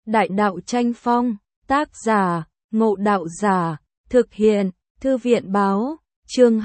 Đại đạo tranh phong, tác giả, Ngộ Đạo Giả, thực hiện, Thư viện báo, chương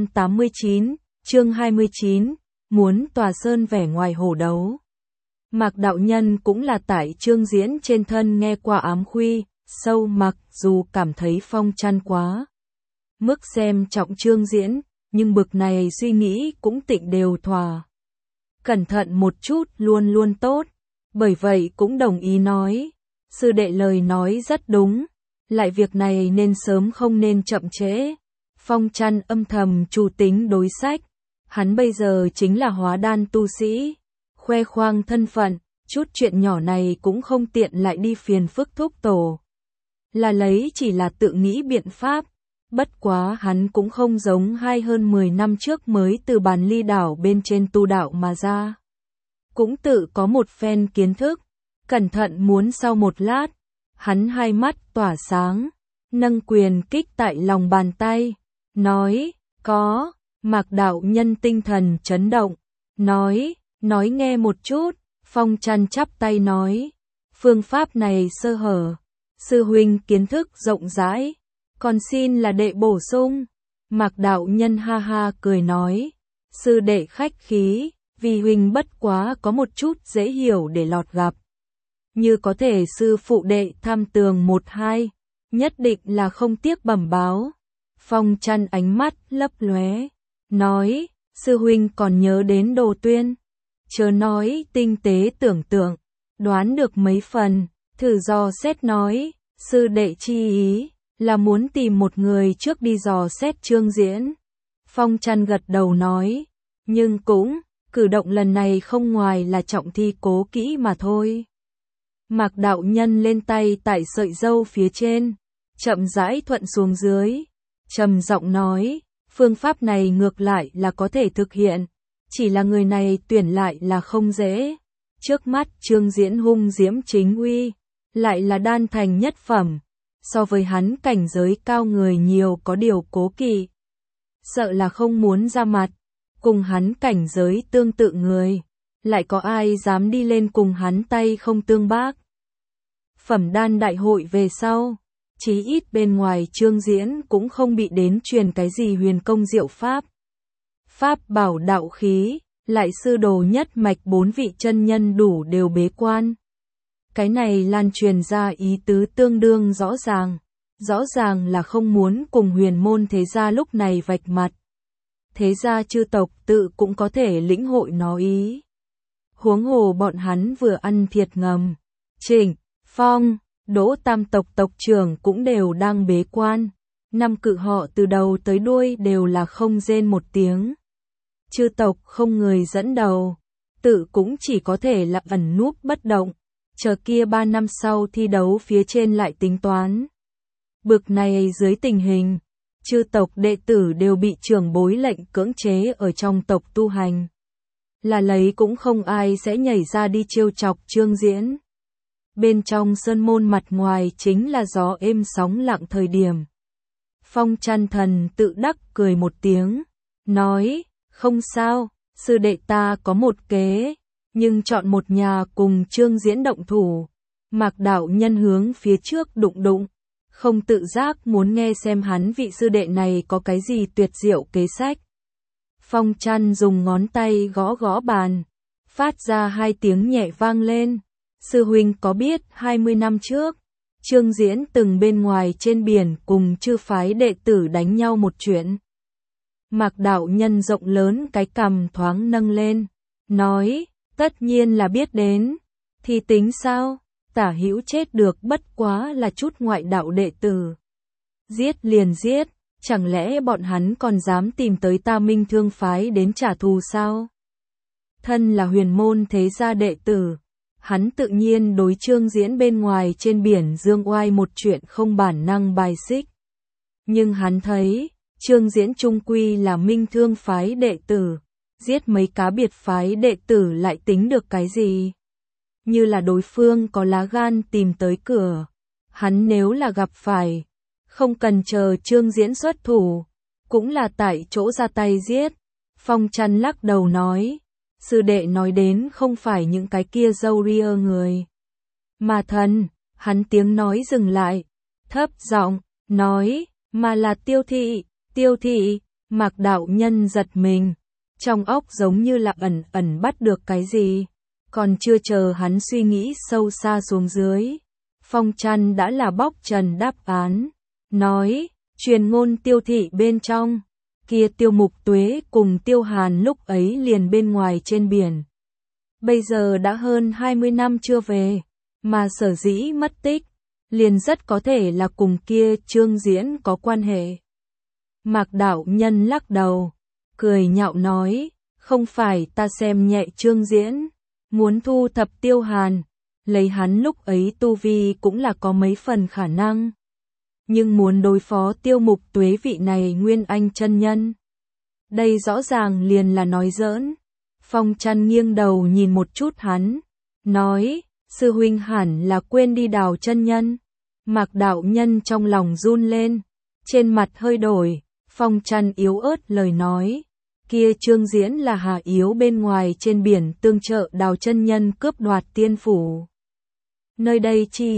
289, chương 29, muốn tòa sơn vẻ ngoài hổ đấu. Mạc đạo nhân cũng là tại chương diễn trên thân nghe qua ám khuy, sâu mặc dù cảm thấy Phong chăn quá mức xem trọng chương diễn, nhưng bực này suy nghĩ cũng tịnh đều thỏa. Cẩn thận một chút luôn luôn tốt, bởi vậy cũng đồng ý nói, sư đệ lời nói rất đúng, lại việc này nên sớm không nên chậm trễ. Phong chăn âm thầm chủ tính đối sách, hắn bây giờ chính là hóa đan tu sĩ, khoe khoang thân phận, chút chuyện nhỏ này cũng không tiện lại đi phiền phức thúc tổ. Là lấy chỉ là tự nghĩ biện pháp, bất quá hắn cũng không giống hơn 10 năm trước mới từ Bàn Ly đảo bên trên tu đạo mà ra. Cũng tự có một phen kiến thức, cẩn thận muốn sau một lát, hắn hai mắt tỏa sáng, nâng quyền kích tại lòng bàn tay, nói, có, Mạc đạo nhân tinh thần chấn động, nói nghe một chút. Phong chăn chắp tay nói, phương pháp này sơ hở, sư huynh kiến thức rộng rãi, còn xin là đệ bổ sung. Mạc đạo nhân ha ha cười nói, sư đệ khách khí, vì huynh bất quá có một chút dễ hiểu để lọt gặp. Như có thể sư phụ đệ tham tường một hai, nhất định là không tiếc bẩm báo. Phong chăn ánh mắt lấp lóe, nói, sư huynh còn nhớ đến Đồ Tuyên. Chớ nói tinh tế tưởng tượng, đoán được mấy phần, thử dò xét nói, sư đệ chi ý, là muốn tìm một người trước đi dò xét chương diễn. Phong chăn gật đầu nói, nhưng cũng, cử động lần này không ngoài là trọng thi cố kỹ mà thôi. Mạc đạo nhân lên tay tại sợi râu phía trên, chậm rãi thuận xuống dưới, trầm giọng nói, phương pháp này ngược lại là có thể thực hiện. Chỉ là người này tuyển lại là không dễ. Trước mắt chương diễn hung diễm chính uy, lại là đan thành nhất phẩm. So với hắn cảnh giới cao người nhiều có điều cố kỵ. Sợ là không muốn ra mặt. Cùng hắn cảnh giới tương tự người. Lại có ai dám đi lên cùng hắn tay không tương bác. Phẩm đan đại hội về sau. Chí ít bên ngoài chương diễn cũng không bị đến truyền cái gì huyền công diệu pháp. Pháp bảo đạo khí, lại sư đồ nhất mạch 4 vị chân nhân đủ đều bế quan. Cái này lan truyền ra ý tứ tương đương rõ ràng là không muốn cùng huyền môn thế gia lúc này vạch mặt. Thế gia chư tộc tự cũng có thể lĩnh hội nó ý. Huống hồ bọn hắn vừa ăn thiệt ngầm. Trịnh, Phong, Đỗ tam tộc tộc trưởng cũng đều đang bế quan. Năm cự họ từ đầu tới đuôi đều là không rên một tiếng. Chư tộc không người dẫn đầu, tự cũng chỉ có thể là ẩn núp bất động, chờ kia 3 năm sau thi đấu phía trên lại tính toán. Bực này dưới tình hình, chư tộc đệ tử đều bị trưởng bối lệnh cưỡng chế ở trong tộc tu hành. Là lấy cũng không ai sẽ nhảy ra đi trêu chọc chương diễn. Bên trong sơn môn mặt ngoài chính là gió êm sóng lặng thời điểm. Phong chăn thần tự đắc cười một tiếng, nói, không sao, sư đệ ta có một kế, nhưng chọn một nhà cùng chương diễn động thủ. Mạc đạo nhân hướng phía trước đụng, không tự giác muốn nghe xem hắn vị sư đệ này có cái gì tuyệt diệu kế sách. Phong chăn dùng ngón tay gõ bàn, phát ra 2 tiếng nhẹ vang lên. Sư huynh có biết 20 năm trước, chương diễn từng bên ngoài trên biển cùng chư phái đệ tử đánh nhau một chuyện. Mạc đạo nhân rộng lớn cái cằm thoáng nâng lên, nói, tất nhiên là biết đến, thì tính sao, tả hữu chết được bất quá là chút ngoại đạo đệ tử. Giết liền giết, chẳng lẽ bọn hắn còn dám tìm tới ta Minh Thương phái đến trả thù sao? Thân là huyền môn thế gia đệ tử, hắn tự nhiên đối chương diễn bên ngoài trên biển dương oai một chuyện không bản năng bài xích. Nhưng hắn thấy, chương diễn trung quy là Minh Thương phái đệ tử, giết mấy cá biệt phái đệ tử lại tính được cái gì? Như là đối phương có lá gan tìm tới cửa, hắn nếu là gặp phải, không cần chờ chương diễn xuất thủ, cũng là tại chỗ ra tay giết. Phong chăn lắc đầu nói, sư đệ nói đến không phải những cái kia râu ria người. Mà thần, hắn tiếng nói dừng lại, thấp giọng nói, mà là Tiêu thị, Tiêu thị. Mạc đạo nhân giật mình, trong óc giống như là ẩn ẩn bắt được cái gì, còn chưa chờ hắn suy nghĩ sâu xa xuống dưới. Phong Trăn đã là bóc trần đáp án, nói, truyền ngôn Tiêu thị bên trong, kia Tiêu Mục Tuế cùng Tiêu Hàn lúc ấy liền bên ngoài trên biển. Bây giờ đã hơn 20 năm chưa về, mà sở dĩ mất tích, liền rất có thể là cùng kia Trương Diễn có quan hệ. Mạc đạo nhân lắc đầu, cười nhạo nói, không phải ta xem nhẹ Trương Diễn, muốn thu thập Tiêu Hàn, lấy hắn lúc ấy tu vi cũng là có mấy phần khả năng. Nhưng muốn đối phó Tiêu Mục Tuế vị này nguyên anh chân nhân, đây rõ ràng liền là nói giỡn. Phong Trăn nghiêng đầu nhìn một chút hắn, nói, sư huynh hẳn là quên đi Đào chân nhân. Mạc đạo nhân trong lòng run lên, trên mặt hơi đổi. Phong Trăn yếu ớt lời nói, kia Trương Diễn là hạ yếu bên ngoài trên biển tương trợ Đào chân nhân cướp đoạt tiên phủ. Nơi đây chi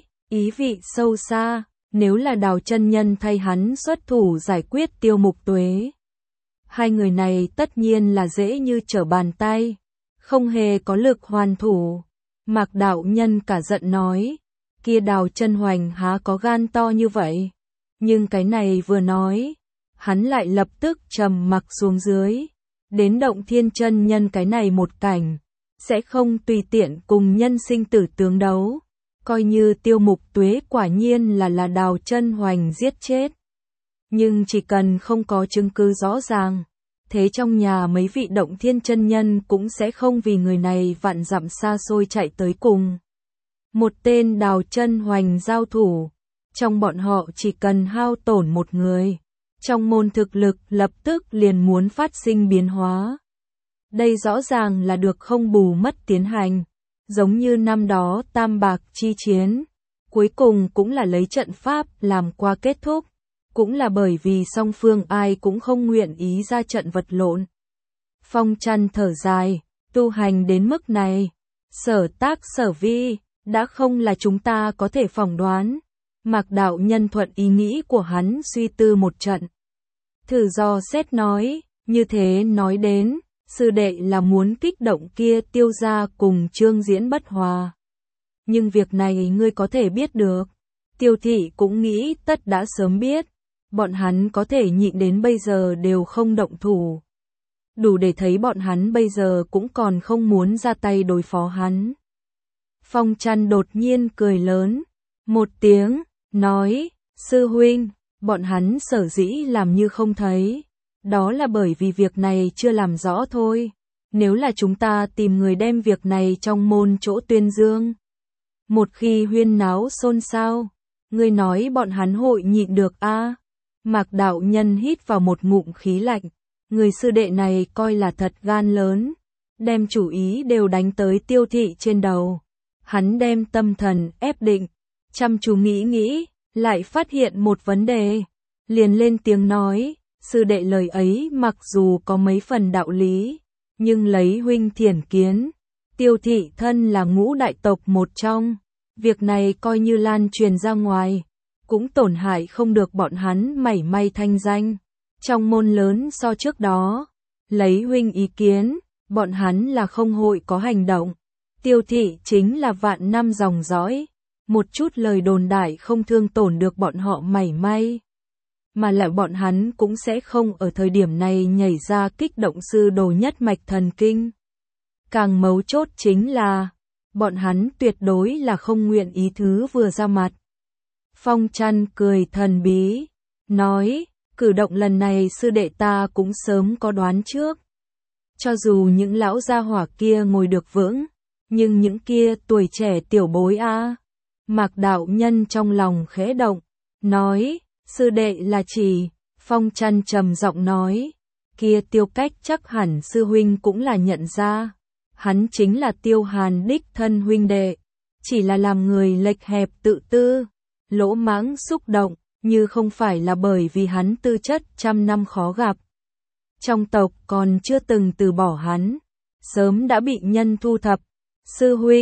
ý vị sâu xa, nếu là Đào chân nhân thay hắn xuất thủ giải quyết Tiêu Mục Tuế. Hai người này tất nhiên là dễ như trở bàn tay, không hề có lực hoàn thủ. Mạc đạo nhân cả giận nói, kia Đào chân hoành há có gan to như vậy. Nhưng cái này vừa nói, hắn lại lập tức trầm mặc xuống dưới. Đến Động Thiên chân nhân cái này một cảnh, sẽ không tùy tiện cùng nhân sinh tử tướng đấu. Coi như Tiêu Mục Tuế quả nhiên là Đào chân hoành giết chết. Nhưng chỉ cần không có chứng cứ rõ ràng, thế trong nhà mấy vị Động Thiên chân nhân cũng sẽ không vì người này vạn dặm xa xôi chạy tới cùng một tên Đào chân hoành giao thủ. Trong bọn họ chỉ cần hao tổn một người, trong môn thực lực lập tức liền muốn phát sinh biến hóa. Đây rõ ràng là được không bù mất tiến hành, giống như năm đó Tam Bạc chi chiến, cuối cùng cũng là lấy trận pháp làm qua kết thúc, cũng là bởi vì song phương ai cũng không nguyện ý ra trận vật lộn. Phong Trăn thở dài, tu hành đến mức này, sở tác sở vi, đã không là chúng ta có thể phỏng đoán. Mạc đạo nhân thuận ý nghĩ của hắn suy tư một trận. Thử dò xét nói, như thế nói đến, sư đệ là muốn kích động kia Tiêu gia cùng Trương Diễn bất hòa. Nhưng việc này ngươi có thể biết được. Tiêu thị cũng nghĩ tất đã sớm biết, bọn hắn có thể nhịn đến bây giờ đều không động thủ. Đủ để thấy bọn hắn bây giờ cũng còn không muốn ra tay đối phó hắn. Phong Trăn đột nhiên cười lớn, một tiếng, nói, sư huynh, bọn hắn sở dĩ làm như không thấy, đó là bởi vì việc này chưa làm rõ thôi. Nếu là chúng ta tìm người đem việc này trong môn chỗ tuyên dương, một khi huyên náo xôn xao, ngươi nói bọn hắn hội nhịn được a? Mạc đạo nhân hít vào một ngụm khí lạnh, người sư đệ này coi là thật gan lớn, đem chủ ý đều đánh tới Tiêu thị trên đầu. Hắn đem tâm thần ép định, chăm chú nghĩ, lại phát hiện một vấn đề, liền lên tiếng nói, sư đệ lời ấy mặc dù có mấy phần đạo lý, nhưng lấy huynh thiển kiến, Tiêu thị thân là ngũ đại tộc một trong, việc này coi như lan truyền ra ngoài, cũng tổn hại không được bọn hắn mảy may thanh danh. Trong môn lớn so trước đó, lấy huynh ý kiến, bọn hắn là không hội có hành động. Tiêu thị chính là vạn năm dòng dõi, một chút lời đồn đại không thương tổn được bọn họ mảy may. Mà lại bọn hắn cũng sẽ không ở thời điểm này nhảy ra kích động sư đồ nhất mạch thần kinh. Càng mấu chốt chính là, bọn hắn tuyệt đối là không nguyện ý thứ vừa ra mặt. Phong Trăn cười thần bí, nói, cử động lần này sư đệ ta cũng sớm có đoán trước. Cho dù những lão gia hỏa kia ngồi được vững, nhưng những kia tuổi trẻ tiểu bối a. Mạc đạo nhân trong lòng khẽ động, nói, sư đệ là chỉ. Phong Trăn trầm giọng nói, kia Tiêu Cách chắc hẳn sư huynh cũng là nhận ra. Hắn chính là Tiêu Hàn đích thân huynh đệ, chỉ là làm người lệch hẹp tự tư, lỗ mãng xúc động, như không phải là bởi vì hắn tư chất trăm năm khó gặp. Trong tộc còn chưa từng từ bỏ hắn, sớm đã bị nhân thu thập. Sư huynh,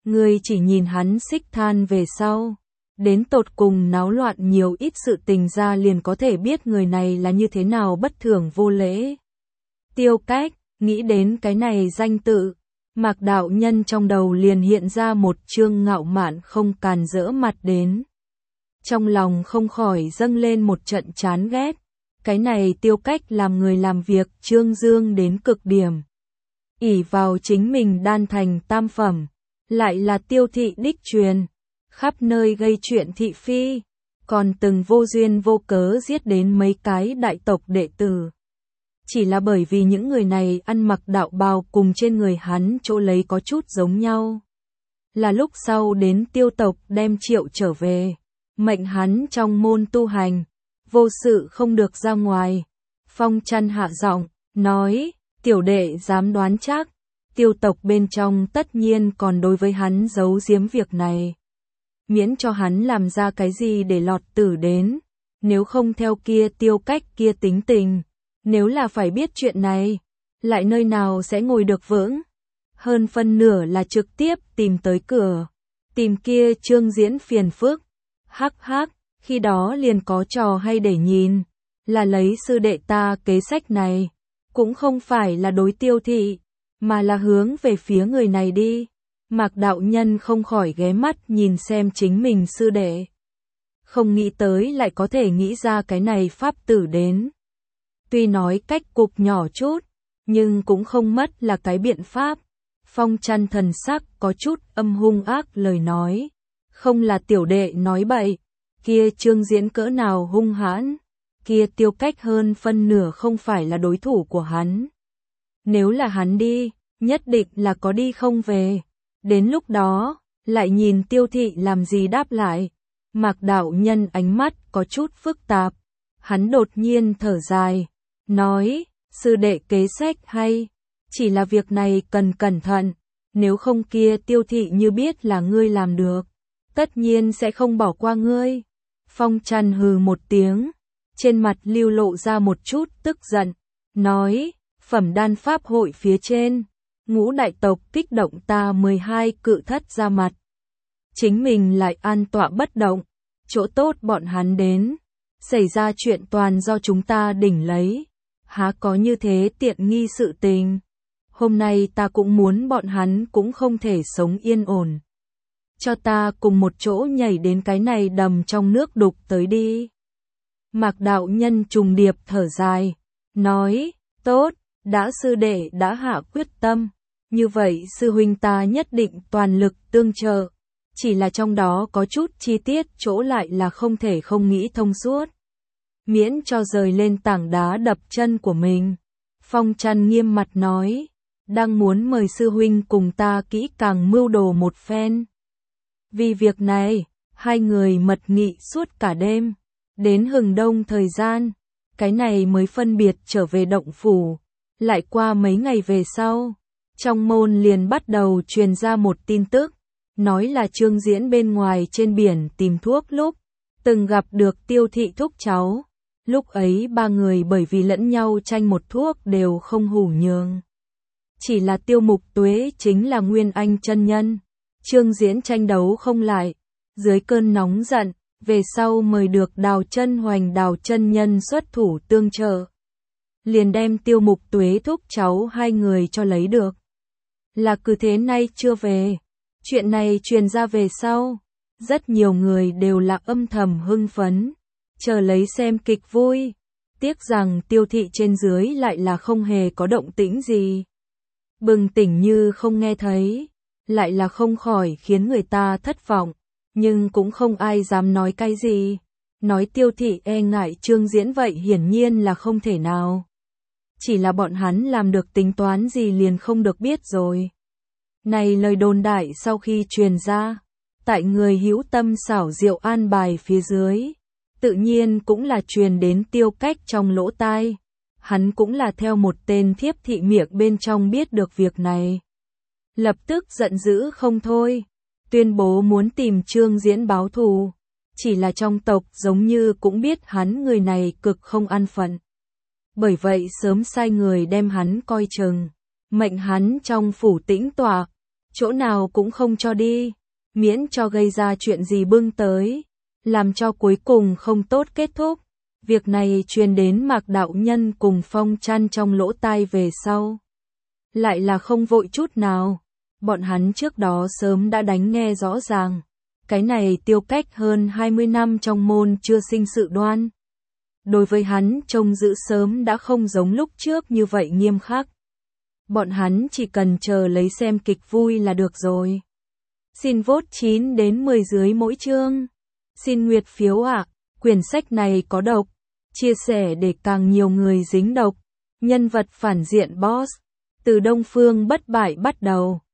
Ngươi chỉ nhìn hắn xích than về sau, đến tột cùng náo loạn nhiều ít sự tình ra liền có thể biết người này là như thế nào bất thường vô lễ. Tiêu Cách, nghĩ đến cái này danh tự, Mạc đạo nhân trong đầu liền hiện ra một trương ngạo mạn không càn rỡ mặt đến. Trong lòng không khỏi dâng lên một trận chán ghét, cái này Tiêu Cách làm người làm việc trương dương đến cực điểm. Ỷ vào chính mình đan thành tam phẩm, lại là tiêu thị đích truyền, khắp nơi gây chuyện thị phi, còn từng vô duyên vô cớ giết đến mấy cái đại tộc đệ tử. Chỉ là bởi vì những người này ăn mặc đạo bào cùng trên người hắn chỗ lấy có chút giống nhau. Là lúc sau đến Tiêu tộc đem Triệu trở về, mệnh hắn trong môn tu hành, vô sự không được ra ngoài. Phong Chăn hạ giọng, nói, tiểu đệ dám đoán chắc, Tiêu tộc bên trong tất nhiên còn đối với hắn giấu giếm việc này. Miễn cho hắn làm ra cái gì để lọt tử đến, nếu không theo kia Tiêu Cách kia tính tình, nếu là phải biết chuyện này, lại nơi nào sẽ ngồi được vững. Hơn phân nửa là trực tiếp tìm tới cửa, tìm kia Trương Diễn phiền phức. Hắc hắc, khi đó liền có trò hay để nhìn, là lấy sư đệ ta kế sách này, cũng không phải là đối Tiêu thị, mà là hướng về phía người này đi. Mạc đạo nhân không khỏi ghé mắt nhìn xem chính mình sư đệ. Không nghĩ tới lại có thể nghĩ ra cái này pháp tử đến. Tuy nói cách cục nhỏ chút, nhưng cũng không mất là cái biện pháp. Phong Chăn thần sắc có chút âm hung ác lời nói. Không là tiểu đệ nói bậy, kia Trương Diễn cỡ nào hung hãn, kia Tiêu Cách hơn phân nửa không phải là đối thủ của hắn. Nếu là hắn đi, nhất định là có đi không về. Đến lúc đó, lại nhìn Tiêu thị làm gì đáp lại. Mạc đạo nhân ánh mắt có chút phức tạp. Hắn đột nhiên thở dài, nói, sư đệ kế sách hay, chỉ là việc này cần cẩn thận, nếu không kia Tiêu thị như biết là ngươi làm được, tất nhiên sẽ không bỏ qua ngươi. Phong Chăn hừ một tiếng, trên mặt lưu lộ ra một chút tức giận, nói, phẩm đan pháp hội phía trên, ngũ đại tộc kích động ta 12 cự thất ra mặt. Chính mình lại an tọa bất động, chỗ tốt bọn hắn đến, xảy ra chuyện toàn do chúng ta đỉnh lấy, há có như thế tiện nghi sự tình. Hôm nay ta cũng muốn bọn hắn cũng không thể sống yên ổn. Cho ta cùng một chỗ nhảy đến cái này đầm trong nước đục tới đi. Mạc đạo nhân trùng điệp thở dài, nói, tốt, đã sư đệ đã hạ quyết tâm, như vậy sư huynh ta nhất định toàn lực tương trợ, chỉ là trong đó có chút chi tiết chỗ lại là không thể không nghĩ thông suốt. Miễn cho rời lên tảng đá đập chân của mình. Phong Chăn nghiêm mặt nói, đang muốn mời sư huynh cùng ta kỹ càng mưu đồ một phen. Vì việc này, hai người mật nghị suốt cả đêm, đến hừng đông thời gian, cái này mới phân biệt trở về động phủ. Lại qua mấy ngày về sau, trong môn liền bắt đầu truyền ra một tin tức, nói là Trương Diễn bên ngoài trên biển tìm thuốc lúc, từng gặp được Tiêu thị thúc cháu. Lúc ấy ba người bởi vì lẫn nhau tranh một thuốc đều không hủ nhường. Chỉ là Tiêu Mục Tuế chính là Nguyên Anh chân nhân. Trương Diễn tranh đấu không lại, dưới cơn nóng giận, về sau mời được Đào Chân Hoành Đào chân nhân xuất thủ tương trợ. Liền đem Tiêu Mục Tuế thúc cháu hai người cho lấy được. Là cứ thế nay chưa về. Chuyện này truyền ra về sau, rất nhiều người đều là âm thầm hưng phấn, chờ lấy xem kịch vui. Tiếc rằng Tiêu thị trên dưới lại là không hề có động tĩnh gì. Bừng tỉnh như không nghe thấy, lại là không khỏi khiến người ta thất vọng, nhưng cũng không ai dám nói cái gì. Nói Tiêu thị e ngại Trương Diễn vậy hiển nhiên là không thể nào. Chỉ là bọn hắn làm được tính toán gì liền không được biết rồi. Này lời đồn đại sau khi truyền ra, tại người hữu tâm xảo diệu an bài phía dưới, tự nhiên cũng là truyền đến Tiêu Cách trong lỗ tai. Hắn cũng là theo một tên thiếp thị miệng bên trong biết được việc này. Lập tức giận dữ không thôi, tuyên bố muốn tìm Trương Diễn báo thù. Chỉ là trong tộc giống như cũng biết hắn người này cực không an phận. Bởi vậy sớm sai người đem hắn coi chừng, mệnh hắn trong phủ tĩnh tọa. chỗ nào cũng không cho đi, miễn cho gây ra chuyện gì bưng tới, làm cho cuối cùng không tốt kết thúc. Việc này truyền đến Mạc đạo nhân cùng Phong Chăn trong lỗ tai về sau. Lại là không vội chút nào, bọn hắn trước đó sớm đã đánh nghe rõ ràng. Cái này Tiêu Cách hơn 20 năm trong môn chưa sinh sự đoan. Đối với hắn trông giữ sớm đã không giống lúc trước như vậy nghiêm khắc. Bọn hắn chỉ cần chờ lấy xem kịch vui là được rồi. Xin vote 9 đến 10 dưới mỗi chương. Xin nguyệt phiếu ạ. Quyển sách này có độc. Chia sẻ để càng nhiều người dính độc. Nhân vật phản diện boss. Từ Đông Phương bất bại bắt đầu.